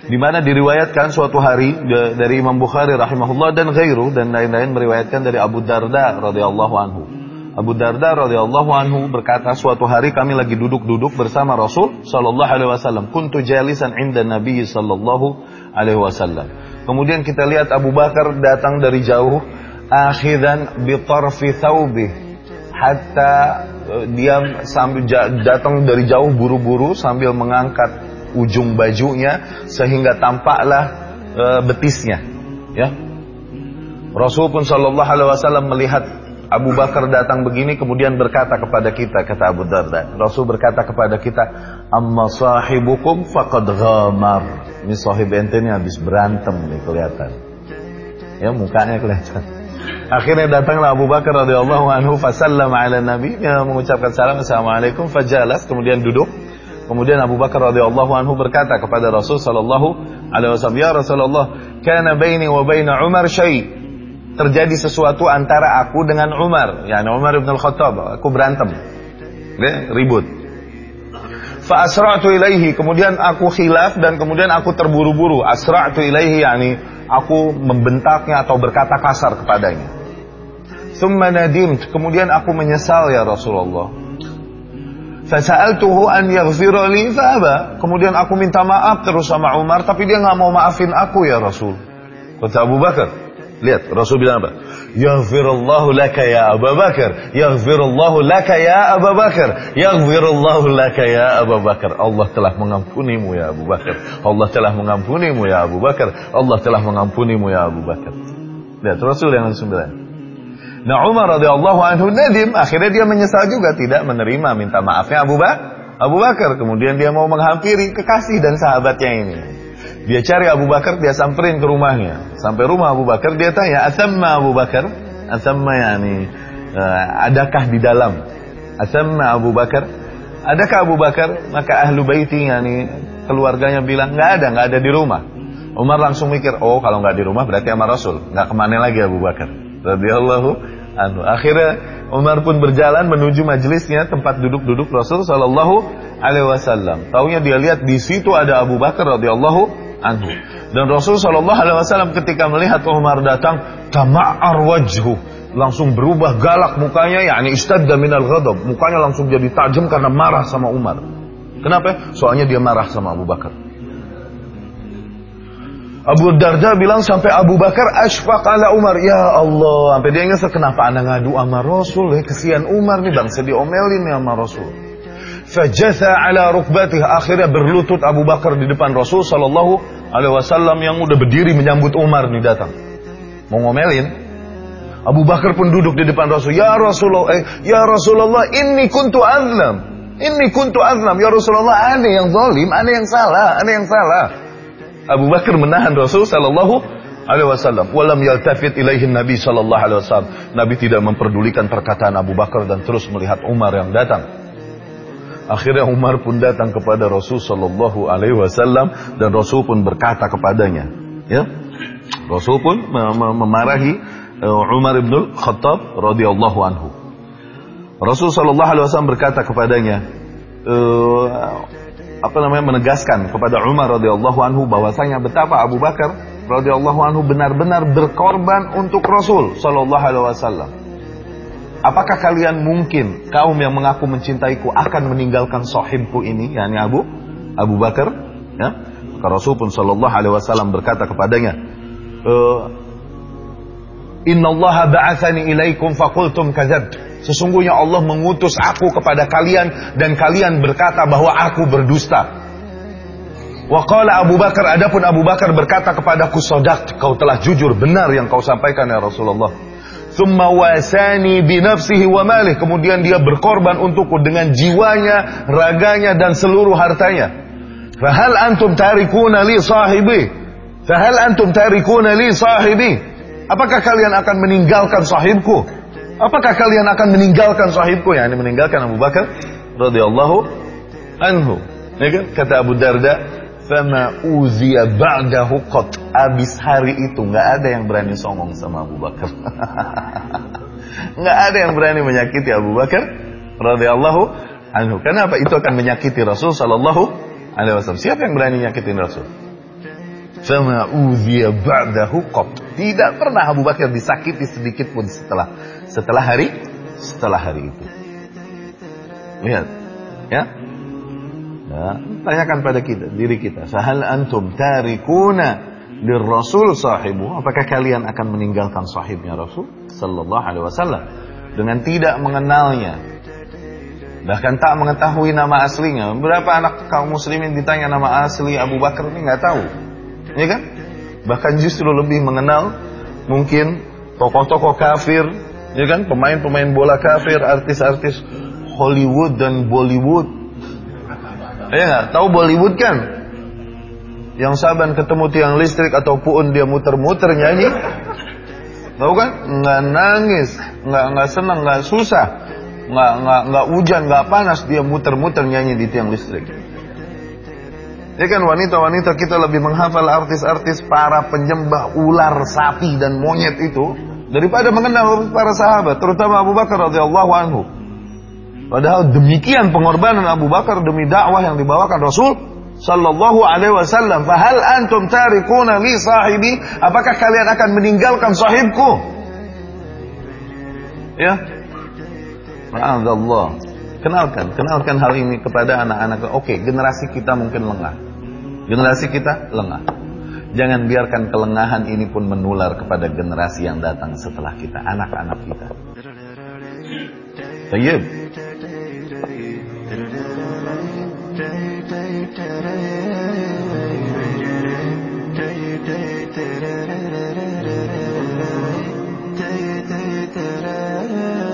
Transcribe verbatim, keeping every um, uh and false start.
di mana diriwayatkan suatu hari dari Imam Bukhari rahimahullah dan ghairu dan lain-lain meriwayatkan dari Abu Darda radhiyallahu anhu. Abu Darda radhiyallahu anhu berkata, suatu hari kami lagi duduk-duduk bersama Rasul sallallahu alaihi wasallam. Kuntu jalisan 'inda Nabi sallallahu alaihi wasallam. Kemudian kita lihat Abu Bakar datang dari jauh, akhidan bi tarfi thawbih, hatta dia sambil datang dari jauh buru-buru sambil mengangkat ujung bajunya sehingga tampaklah e, betisnya, ya. Rasul pun sallallahu alaihi wasallam melihat Abu Bakar datang begini, kemudian berkata kepada kita, kata Abu Darda, Rasul berkata kepada kita, amma sahibukum faqad ghamar. Ini sahib ente ini habis berantem nih kelihatan, ya, mukanya kelihatan. Akhirnya datanglah Abu Bakar radhiyallahu anhu, fasallama ala nabi, ya, mengucapkan salam, assalamualaikum, fajalas, kemudian duduk. Kemudian Abu Bakar radhiyallahu anhu berkata kepada Rasul sallallahu alaihi wasallam, ya Rasulullah, kana baini wa baina Umar syai'. Terjadi sesuatu antara aku dengan Umar, yakni Umar bin Al-Khattab, aku berantem, ya, ribut. Fa asra'tu ilaihi, kemudian aku khilaf dan kemudian aku terburu-buru. Asra'tu ilaihi yakni aku membentaknya atau berkata kasar kepadanya. Tsumma nadimt, kemudian aku menyesal ya Rasulullah. Fasa'altuhu an yaghfira li fa'aba. Kemudian aku minta maaf terus sama Umar, tapi dia nggak mau maafin aku ya Rasul. Kata Abu Bakar, lihat Rasul bilang apa? Yaghfirullahu laka ya Abu Bakar, yaghfirullahu laka ya Abu Bakar, yaghfirullahu laka ya Abu Bakar. Allah telah mengampunimu ya Abu Bakar. Allah telah mengampunimu ya Abu Bakar. Allah telah mengampunimu ya Abu Bakar. Lihat Rasul yang sembilan. Nah, Umar radhiyallahu anhu nadim, akhirnya dia menyesal juga tidak menerima minta maafnya Abu Bakar. Abu Bakar kemudian dia mau menghampiri kekasih dan sahabatnya ini. Dia cari Abu Bakar, dia samperin ke rumahnya. Sampai rumah Abu Bakar dia tanya, "Atamma Abu Bakar?" Atamma yani uh, adakah di dalam? Atamma Abu Bakar? Adakah Abu Bakar? Maka ahlu baiti yani keluarganya bilang, "Enggak ada, enggak ada di rumah." Umar langsung mikir, "Oh, kalau enggak di rumah berarti sama Rasul. Enggak kemana lagi Abu Bakar?" Radhiyallahu anhu. Akhirnya Umar pun berjalan menuju majelisnya, tempat duduk-duduk Rasul sallallahu alaihi wasallam. Taunya dia lihat di situ ada Abu Bakar radhiyallahu anhu. Dan Rasul sallallahu alaihi wasallam ketika melihat Umar datang, tama'ar wajhu, langsung berubah galak mukanya, yakni istadda minal ghadab. Mukanya langsung jadi tajam karena marah sama Umar. Kenapa? Soalnya dia marah sama Abu Bakar. Abu Darda bilang sampai Abu Bakar asfaq ala Umar, ya Allah, sampai dia nyesel kenapa anda ngadu sama Rasul, ya, kesian Umar nih bangsa diomelin ya sama Rasul. Fajatha ala rukbatih, akhirnya berlutut Abu Bakar di depan Rasul sallallahu alaihi wasallam yang udah berdiri menyambut Umar nih datang mau ngomelin. Abu Bakar pun duduk di depan Rasul, ya Rasulullah, eh, ya Rasulullah, inni kuntu azlam, inni kuntu azlam, ya Rasulullah, aneh yang zalim, aneh yang salah, aneh yang salah. Abu Bakar menahan Rasul sallallahu alaihi wasallam. Walam yaltafit ilaihi Nabi sallallahu alaihi wasallam. Nabi tidak memperdulikan perkataan Abu Bakar dan terus melihat Umar yang datang. Akhirnya Umar pun datang kepada Rasul sallallahu alaihi wasallam dan Rasul pun berkata kepadanya, ya. Rasul pun mem- memarahi uh, Umar bin Khattab radhiyallahu anhu. Rasul sallallahu alaihi wasallam berkata kepadanya, uh, apa namanya, menegaskan kepada Umar radhiyallahu anhu bahwasanya betapa Abu Bakar radhiyallahu anhu benar-benar berkorban untuk Rasul sallallahu alaihi wasallam. Apakah kalian mungkin kaum yang mengaku mencintaiku akan meninggalkan sahibku ini, yakni Abu Abu Bakar, ya? Maka Rasul pun sallallahu alaihi wasallam berkata kepadanya, e, innallaha ba'atsani ilaikum faqultum kadzabtu. Sesungguhnya Allah mengutus aku kepada kalian dan kalian berkata bahwa aku berdusta. Wa qala Abu Bakar, adapun Abu Bakar berkata kepadaku, sadaqt, kau telah jujur, benar yang kau sampaikan ya Rasulullah. Tsumma wasani bi nafsihi wa malih, kemudian dia berkorban untukku dengan jiwanya, raganya dan seluruh hartanya. Fa hal antum tarikuna li sahibi? Fa hal antum tarikuna li sahibi? Apakah kalian akan meninggalkan sahibku? Apakah kalian akan meninggalkan sahibku? Ya, ini meninggalkan Abu Bakar radhiyallahu anhu. Ya kan? Kata Abu Darda, "Fama uziya ba'dahu qat." Abis hari itu nggak ada yang berani songong sama Abu Bakar. Nggak ada yang berani menyakiti Abu Bakar radhiyallahu anhu. Kenapa? Itu akan menyakiti Rasul sallallahu alaihi wasallam. Siapa yang berani nyakitin Rasul? Fama udhiya ba'dahu qat. Tidak pernah Abu Bakar disakiti sedikit pun setelah setelah hari setelah hari itu. Lihat, ya. Nah, tanyakan pada kita, diri kita, sahal antum tarikuna lirrasul sahibu, apakah kalian akan meninggalkan sahibnya Rasul sallallahu alaihi wasallam dengan tidak mengenalnya, bahkan tak mengetahui nama aslinya? Berapa anak kaum muslimin ditanya nama asli Abu Bakar ini nggak tahu, ya kan? Bahkan justru lebih mengenal mungkin tokoh-tokoh kafir, ya kan? Pemain-pemain bola kafir, artis-artis Hollywood dan Bollywood. Ya nggak? Tahu Bollywood kan? Yang saban ketemu tiang listrik ataupun dia muter-muter nyanyi, tahu kan? Nggak nangis, nggak nggak senang, nggak susah, nggak nggak nggak hujan, nggak panas, dia muter-muter nyanyi di tiang listrik. Ya kan, wanita-wanita kita lebih menghafal artis-artis para penyembah ular, sapi dan monyet itu daripada mengenal para sahabat, terutama Abu Bakar radhiyallahu anhu. Padahal demikian pengorbanan Abu Bakar demi dakwah yang dibawakan Rasul sallallahu alaihi wasallam. Fahal antum tarikuna li sahibi, apakah kalian akan meninggalkan sahibku? Ya, ma'adzallah. Kenalkan, kenalkan hal ini kepada anak-anak. Oke, generasi kita mungkin lengah, generasi kita lengah. Jangan biarkan kelengahan ini pun menular kepada generasi yang datang setelah kita, anak-anak kita. Tayyib. Da da da da